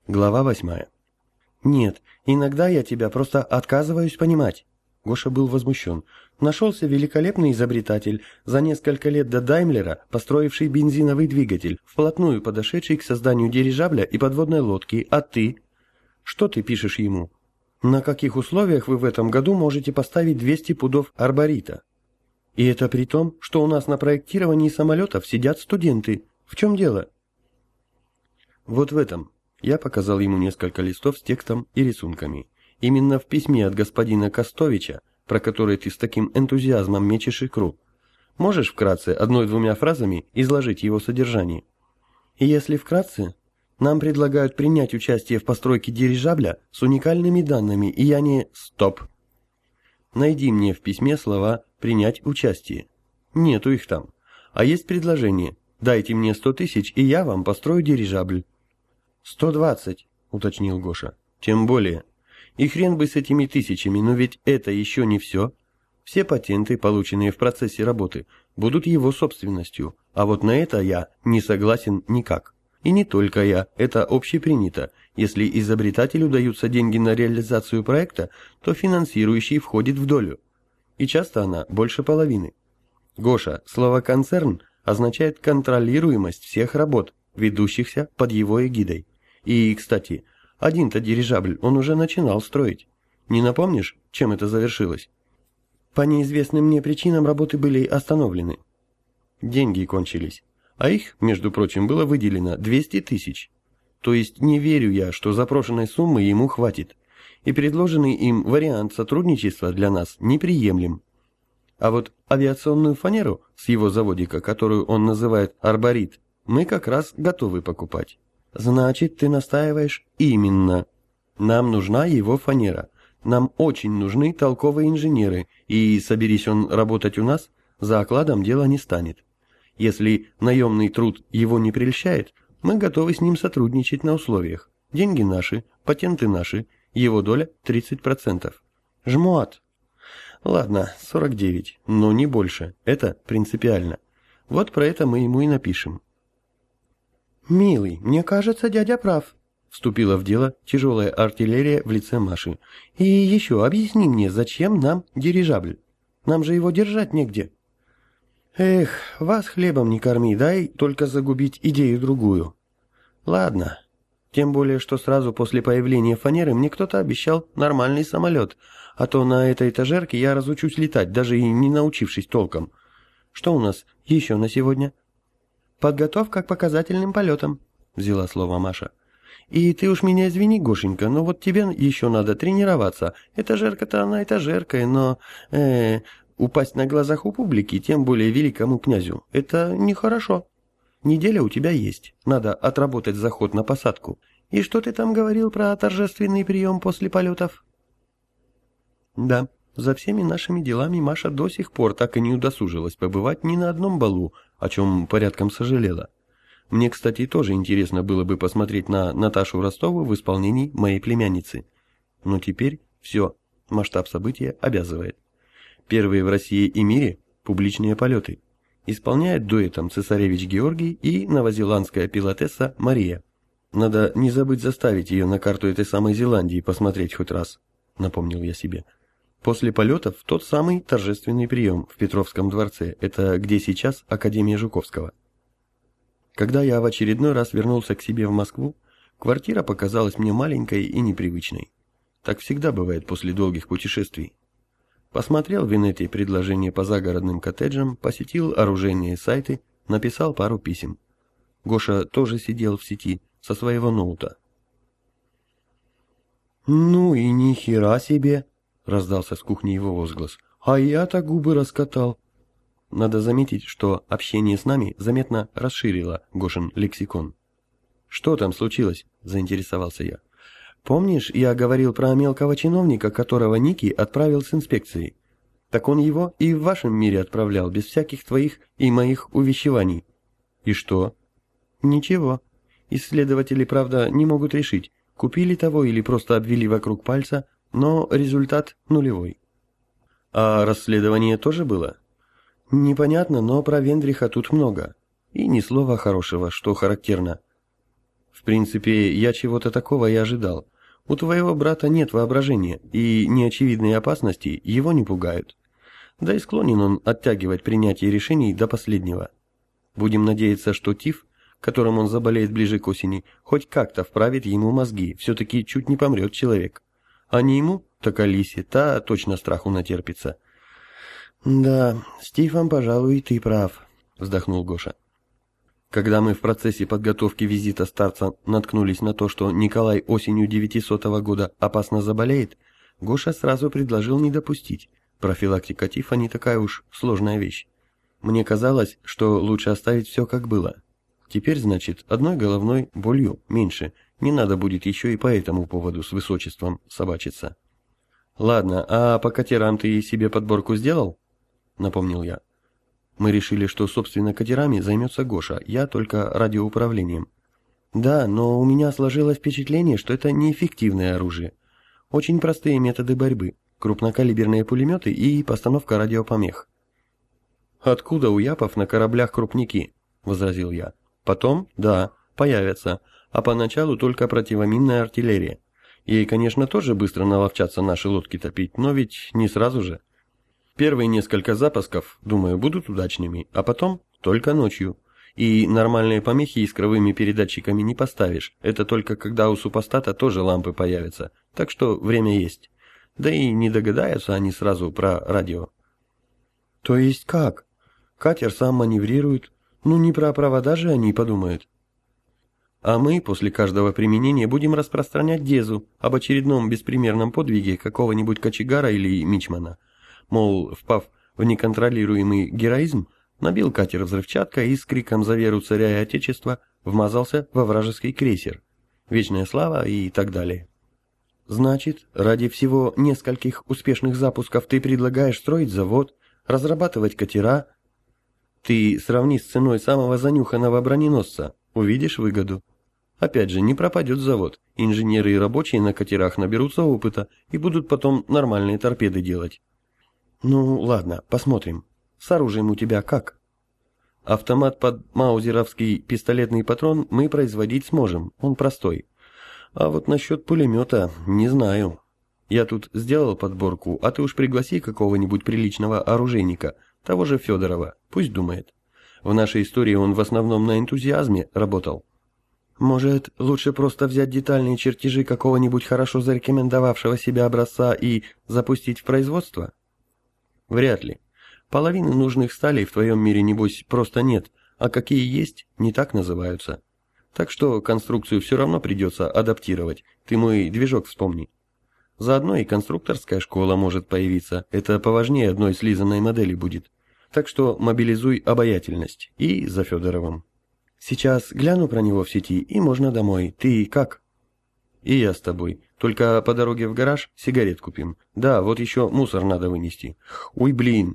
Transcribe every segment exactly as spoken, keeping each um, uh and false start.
Глава восьмая. «Нет, иногда я тебя просто отказываюсь понимать». Гоша был возмущен. Нашелся великолепный изобретатель, за несколько лет до Даймлера, построивший бензиновый двигатель, вплотную подошедший к созданию дирижабля и подводной лодки. А ты? Что ты пишешь ему? На каких условиях вы в этом году можете поставить двести пудов арборита? И это при том, что у нас на проектировании самолетов сидят студенты. В чем дело? Вот в этом. Я показал ему несколько листов с текстом и рисунками. Именно в письме от господина Костовича, про который ты с таким энтузиазмом мечешь икру. Можешь вкратце, одной-двумя фразами, изложить его содержание? И если вкратце, нам предлагают принять участие в постройке дирижабля с уникальными данными, и я не... Стоп! Найди мне в письме слова «принять участие». Нету их там. А есть предложение: дайте мне сто тысяч, и я вам построю дирижабль. «Сто двадцать», — уточнил Гоша. «Тем более. И хрен бы с этими тысячами, но ведь это еще не все. Все патенты, полученные в процессе работы, будут его собственностью, а вот на это я не согласен никак. И не только я, это общепринято. Если изобретателю даются деньги на реализацию проекта, то финансирующий входит в долю. И часто она больше половины. Гоша, слово «концерн» означает контролируемость всех работ, ведущихся под его эгидой. И, кстати, один-то дирижабль он уже начинал строить. Не напомнишь, чем это завершилось? По неизвестным мне причинам работы были остановлены. Деньги кончились. А их, между прочим, было выделено двести тысяч. То есть не верю я, что запрошенной суммы ему хватит. И предложенный им вариант сотрудничества для нас неприемлем. А вот авиационную фанеру с его заводика, которую он называет «арборит», мы как раз готовы покупать. Значит, ты настаиваешь именно. Нам нужна его фанера. Нам очень нужны толковые инженеры, и, соберись он работать у нас, за окладом дело не станет. Если наемный труд его не прельщает, мы готовы с ним сотрудничать на условиях. Деньги наши, патенты наши, его доля тридцать процентов. Жмуат. Ладно, сорок девять, но не больше. Это принципиально. Вот про это мы ему и напишем. «Милый, мне кажется, дядя прав», — вступила в дело тяжелая артиллерия в лице Маши. «И еще объясни мне, зачем нам дирижабль? Нам же его держать негде». «Эх, вас хлебом не корми, дай только загубить идею другую». «Ладно, тем более, что сразу после появления фанеры мне кто-то обещал нормальный самолет, а то на этой этажерке я разучусь летать, даже и не научившись толком. Что у нас еще на сегодня?» «Подготовка к показательным полетам», — взяла слово Маша. «И ты уж меня извини, Гошенька, но вот тебе еще надо тренироваться. Этажерка-то она этажеркой, но... Э, упасть на глазах у публики, тем более великому князю, это нехорошо. Неделя у тебя есть, надо отработать заход на посадку. И что ты там говорил про торжественный прием после полетов?» «Да». За всеми нашими делами Маша до сих пор так и не удосужилась побывать ни на одном балу, о чем порядком сожалела. Мне, кстати, тоже интересно было бы посмотреть на Наташу Ростову в исполнении моей племянницы. Но теперь все, масштаб события обязывает. Первые в России и мире публичные полеты. Исполняет дуэтом цесаревич Георгий и новозеландская пилотесса Мария. Надо не забыть заставить ее на карту этой самой Зеландии посмотреть хоть раз, напомнил я себе. После полетов тот самый торжественный прием в Петровском дворце, это где сейчас Академия Жуковского. Когда я в очередной раз вернулся к себе в Москву, квартира показалась мне маленькой и непривычной. Так всегда бывает после долгих путешествий. Посмотрел в инете предложения по загородным коттеджам, посетил оружейные сайты, написал пару писем. Гоша тоже сидел в сети со своего ноута. «Ну и ни хера себе!» — раздался с кухни его возглас. «А я-то губы раскатал». Надо заметить, что общение с нами заметно расширило Гошин лексикон. «Что там случилось?» — заинтересовался я. «Помнишь, я говорил про мелкого чиновника, которого Ники отправил с инспекцией? Так он его и в вашем мире отправлял, без всяких твоих и моих увещеваний». «И что?» «Ничего. Исследователи, правда, не могут решить, купили того или просто обвели вокруг пальца, но результат нулевой». «А расследование тоже было?» «Непонятно, но про Вендриха тут много. И ни слова хорошего, что характерно». В принципе, я чего-то такого и ожидал. У твоего брата нет воображения, и неочевидные опасности его не пугают. Да и склонен он оттягивать принятие решений до последнего. Будем надеяться, что тиф, которым он заболеет ближе к осени, хоть как-то вправит ему мозги, все-таки чуть не помрет человек. А не ему, так Алисе, та точно страху натерпится. «Да, с тифом, пожалуй, ты прав», — вздохнул Гоша. Когда мы в процессе подготовки визита старца наткнулись на то, что Николай осенью девятисотого года опасно заболеет, Гоша сразу предложил не допустить. Профилактика тифа не такая уж сложная вещь. Мне казалось, что лучше оставить все как было. Теперь, значит, одной головной болью меньше, не надо будет еще и по этому поводу с высочеством собачиться. «Ладно, а по катерам ты себе подборку сделал?» — напомнил я. Мы решили, что, собственно, катерами займется Гоша, я только радиоуправлением. Да, но у меня сложилось впечатление, что это неэффективное оружие. Очень простые методы борьбы, крупнокалиберные пулеметы и постановка радиопомех. «Откуда у япов на кораблях крупники?» — возразил я. «Потом, да, появятся, а поначалу только противоминная артиллерия. Ей, конечно, тоже быстро наловчатся наши лодки топить, но ведь не сразу же. Первые несколько запусков, думаю, будут удачными, а потом только ночью. И нормальные помехи искровыми передатчиками не поставишь, это только когда у супостата тоже лампы появятся, так что время есть. Да и не догадаются они сразу про радио». «То есть как? Катер сам маневрирует, ну не про провода же они подумают». «А мы после каждого применения будем распространять дезу об очередном беспримерном подвиге какого-нибудь кочегара или мичмана. Мол, впав в неконтролируемый героизм, набил катер взрывчаткой и с криком «За веру царя и отечества» вмазался во вражеский крейсер. Вечная слава и так далее. Значит, ради всего нескольких успешных запусков ты предлагаешь строить завод, разрабатывать катера? Ты сравни с ценой самого занюханного броненосца, увидишь выгоду. Опять же, не пропадет завод, инженеры и рабочие на катерах наберутся опыта и будут потом нормальные торпеды делать. Ну, ладно, посмотрим. С оружием у тебя как? Автомат под маузеровский пистолетный патрон мы производить сможем, он простой. А вот насчет пулемета не знаю. Я тут сделал подборку, а ты уж пригласи какого-нибудь приличного оружейника, того же Федорова, пусть думает. В нашей истории он в основном на энтузиазме работал. Может, лучше просто взять детальные чертежи какого-нибудь хорошо зарекомендовавшего себя образца и запустить в производство? Вряд ли. Половины нужных сталей в твоем мире, небось, просто нет, а какие есть, не так называются. Так что конструкцию все равно придется адаптировать, ты мой движок вспомни. Заодно и конструкторская школа может появиться, это поважнее одной слизанной модели будет. Так что мобилизуй обаятельность, и за Федоровым. Сейчас гляну про него в сети, и можно домой. Ты как? И я с тобой. Только по дороге в гараж сигарет купим. Да, вот еще мусор надо вынести. Ой, блин.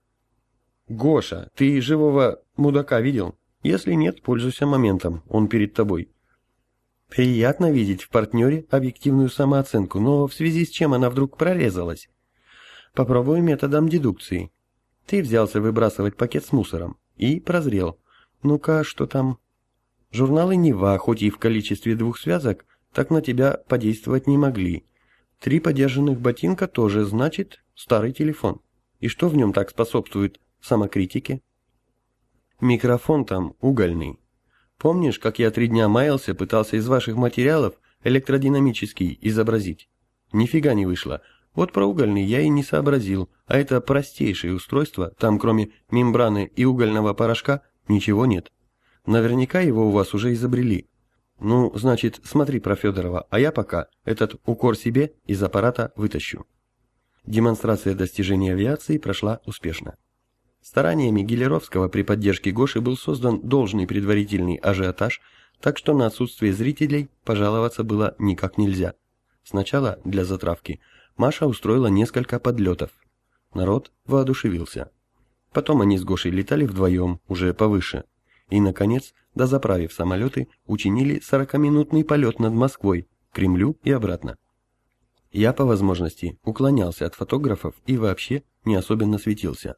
Гоша, ты живого мудака видел? Если нет, пользуйся моментом, он перед тобой. Приятно видеть в партнере объективную самооценку, но в связи с чем она вдруг прорезалась? Попробуй методом дедукции. Ты взялся выбрасывать пакет с мусором и прозрел. Ну-ка, что там? Журналы «Нева», хоть и в количестве двух связок, так на тебя подействовать не могли. Три подержанных ботинка тоже, значит, старый телефон. И что в нем так способствует самокритике? Микрофон там угольный. Помнишь, как я три дня маялся, пытался из ваших материалов электродинамический изобразить? Нифига не вышло. Вот про угольный я и не сообразил, а это простейшее устройство, там кроме мембраны и угольного порошка ничего нет. Наверняка его у вас уже изобрели. Ну, значит, смотри про Федорова, а я пока этот укор себе из аппарата вытащу. Демонстрация достижений авиации прошла успешно. Стараниями Гелеровского при поддержке Гоши был создан должный предварительный ажиотаж, так что на отсутствие зрителей пожаловаться было никак нельзя. Сначала, для затравки, Маша устроила несколько подлетов. Народ воодушевился. Потом они с Гошей летали вдвоем, уже повыше. И, наконец, дозаправив самолеты, учинили сорокаминутный полет над Москвой, Кремлю и обратно. Я, по возможности, уклонялся от фотографов и вообще не особенно светился.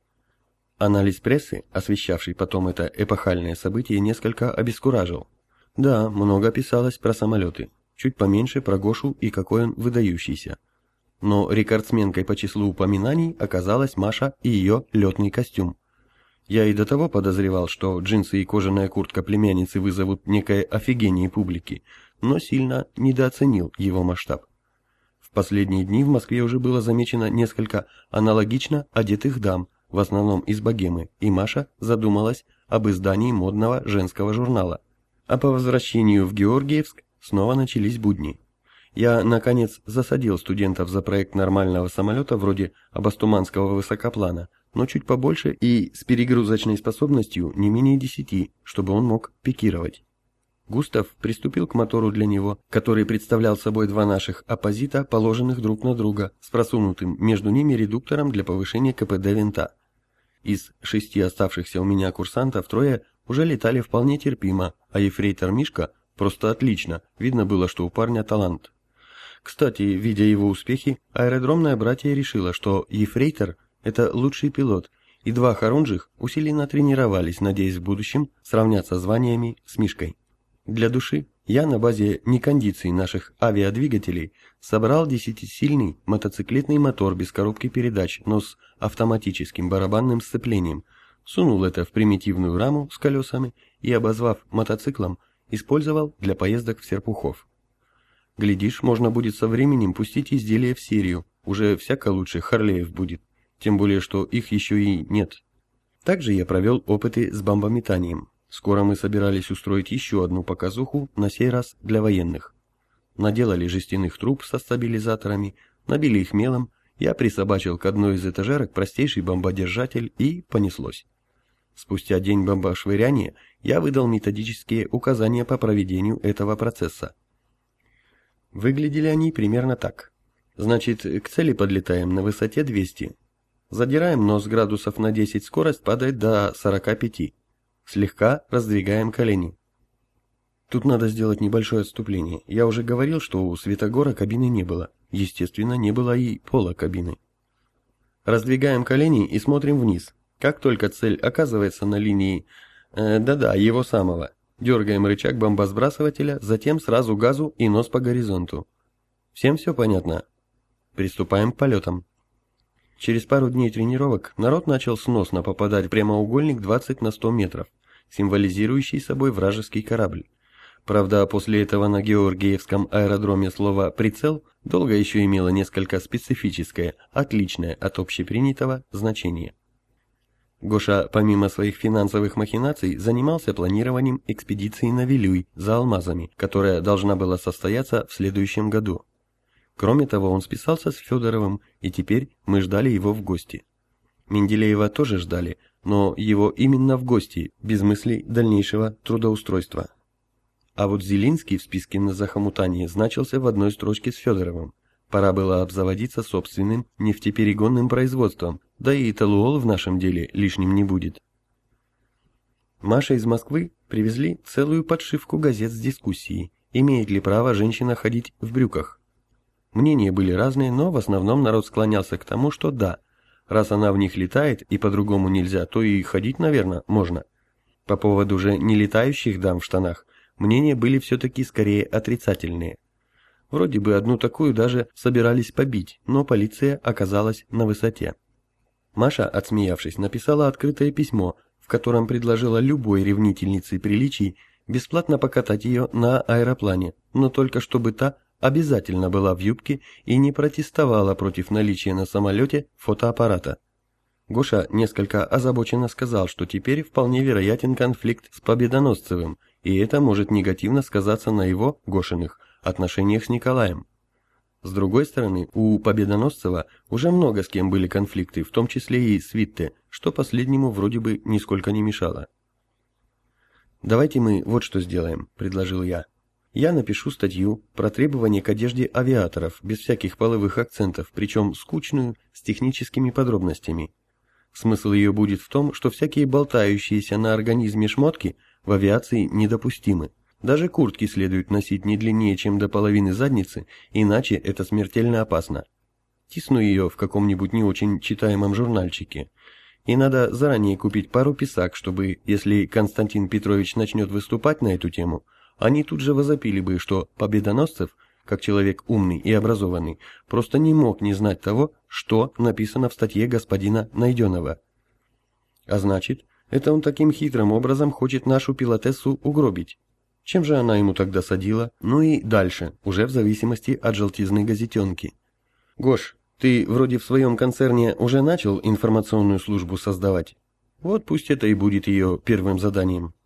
Анализ прессы, освещавший потом это эпохальное событие, несколько обескуражил. Да, много писалось про самолеты, чуть поменьше про Гошу и какой он выдающийся. Но рекордсменкой по числу упоминаний оказалась Маша и ее летный костюм. Я и до того подозревал, что джинсы и кожаная куртка племянницы вызовут некое офигение публики, но сильно недооценил его масштаб. В последние дни в Москве уже было замечено несколько аналогично одетых дам, в основном из богемы, и Маша задумалась об издании модного женского журнала. А по возвращению в Георгиевск снова начались будни. Я, наконец, засадил студентов за проект нормального самолета вроде абастуманского высокоплана, но чуть побольше и с перегрузочной способностью не менее десяти, чтобы он мог пикировать. Густав приступил к мотору для него, который представлял собой два наших оппозита, положенных друг на друга, с просунутым между ними редуктором для повышения КПД винта. Из шести оставшихся у меня курсантов трое уже летали вполне терпимо, а ефрейтор Мишка просто отлично, видно было, что у парня талант. Кстати, видя его успехи, аэродромное братье решило, что ефрейтор – это лучший пилот, и два хорунжих усиленно тренировались, надеясь в будущем сравняться званиями с Мишкой. Для души я на базе некондиций наших авиадвигателей собрал десятисильный мотоциклетный мотор без коробки передач, но с автоматическим барабанным сцеплением, сунул это в примитивную раму с колесами и, обозвав мотоциклом, использовал для поездок в Серпухов. Глядишь, можно будет со временем пустить изделие в серию, уже всяко лучше Харлеев будет, тем более, что их еще и нет. Также я провел опыты с бомбометанием. Скоро мы собирались устроить еще одну показуху, на сей раз для военных. Наделали жестяных труб со стабилизаторами, набили их мелом, я присобачил к одной из этажерок простейший бомбодержатель и понеслось. Спустя день бомбошвыряния я выдал методические указания по проведению этого процесса. Выглядели они примерно так. Значит, к цели подлетаем на высоте двести. Задираем нос градусов на десять, скорость падает до сорока пяти. Слегка раздвигаем колени. Тут надо сделать небольшое отступление. Я уже говорил, что у Светогора кабины не было. Естественно, не было и пола кабины. Раздвигаем колени и смотрим вниз. Как только цель оказывается на линии... Э, да-да, его самого. Дергаем рычаг бомбосбрасывателя, затем сразу газу и нос по горизонту. Всем все понятно? Приступаем к полетам. Через пару дней тренировок народ начал сносно попадать в прямоугольник двадцать на сто метров, символизирующий собой вражеский корабль. Правда, после этого на Георгиевском аэродроме слово «прицел» долго еще имело несколько специфическое, отличное от общепринятого значение. Гоша, помимо своих финансовых махинаций, занимался планированием экспедиции на Вилюй за алмазами, которая должна была состояться в следующем году. Кроме того, он списался с Федоровым, и теперь мы ждали его в гости. Менделеева тоже ждали, но его именно в гости, без мыслей дальнейшего трудоустройства. А вот Зелинский в списке на захомутание значился в одной строчке с Федоровым. Пора было обзаводиться собственным нефтеперегонным производством, да и толуол в нашем деле лишним не будет. Маша из Москвы привезли целую подшивку газет с дискуссией, имеет ли право женщина ходить в брюках. Мнения были разные, но в основном народ склонялся к тому, что да, раз она в них летает и по-другому нельзя, то и ходить, наверное, можно. По поводу же нелетающих дам в штанах, мнения были все-таки скорее отрицательные. Вроде бы одну такую даже собирались побить, но полиция оказалась на высоте. Маша, отсмеявшись, написала открытое письмо, в котором предложила любой ревнительнице приличий бесплатно покатать ее на аэроплане, но только чтобы та обязательно была в юбке и не протестовала против наличия на самолете фотоаппарата. Гоша несколько озабоченно сказал, что теперь вполне вероятен конфликт с Победоносцевым, и это может негативно сказаться на его, Гошиных, отношениях с Николаем. С другой стороны, у Победоносцева уже много с кем были конфликты, в том числе и с Витте, что последнему вроде бы нисколько не мешало. «Давайте мы вот что сделаем», — предложил я. «Я напишу статью про требования к одежде авиаторов, без всяких половых акцентов, причем скучную, с техническими подробностями. Смысл ее будет в том, что всякие болтающиеся на организме шмотки в авиации недопустимы. Даже куртки следует носить не длиннее, чем до половины задницы, иначе это смертельно опасно. Тисну ее в каком-нибудь не очень читаемом журнальчике. И надо заранее купить пару писак, чтобы, если Константин Петрович начнет выступать на эту тему, они тут же возопили бы, что Победоносцев, как человек умный и образованный, просто не мог не знать того, что написано в статье господина Найденова. А значит, это он таким хитрым образом хочет нашу пилотессу угробить. Чем же она ему тогда садила? Ну и дальше, уже в зависимости от желтизны газетенки. Гош, ты вроде в своем концерне уже начал информационную службу создавать? Вот пусть это и будет ее первым заданием.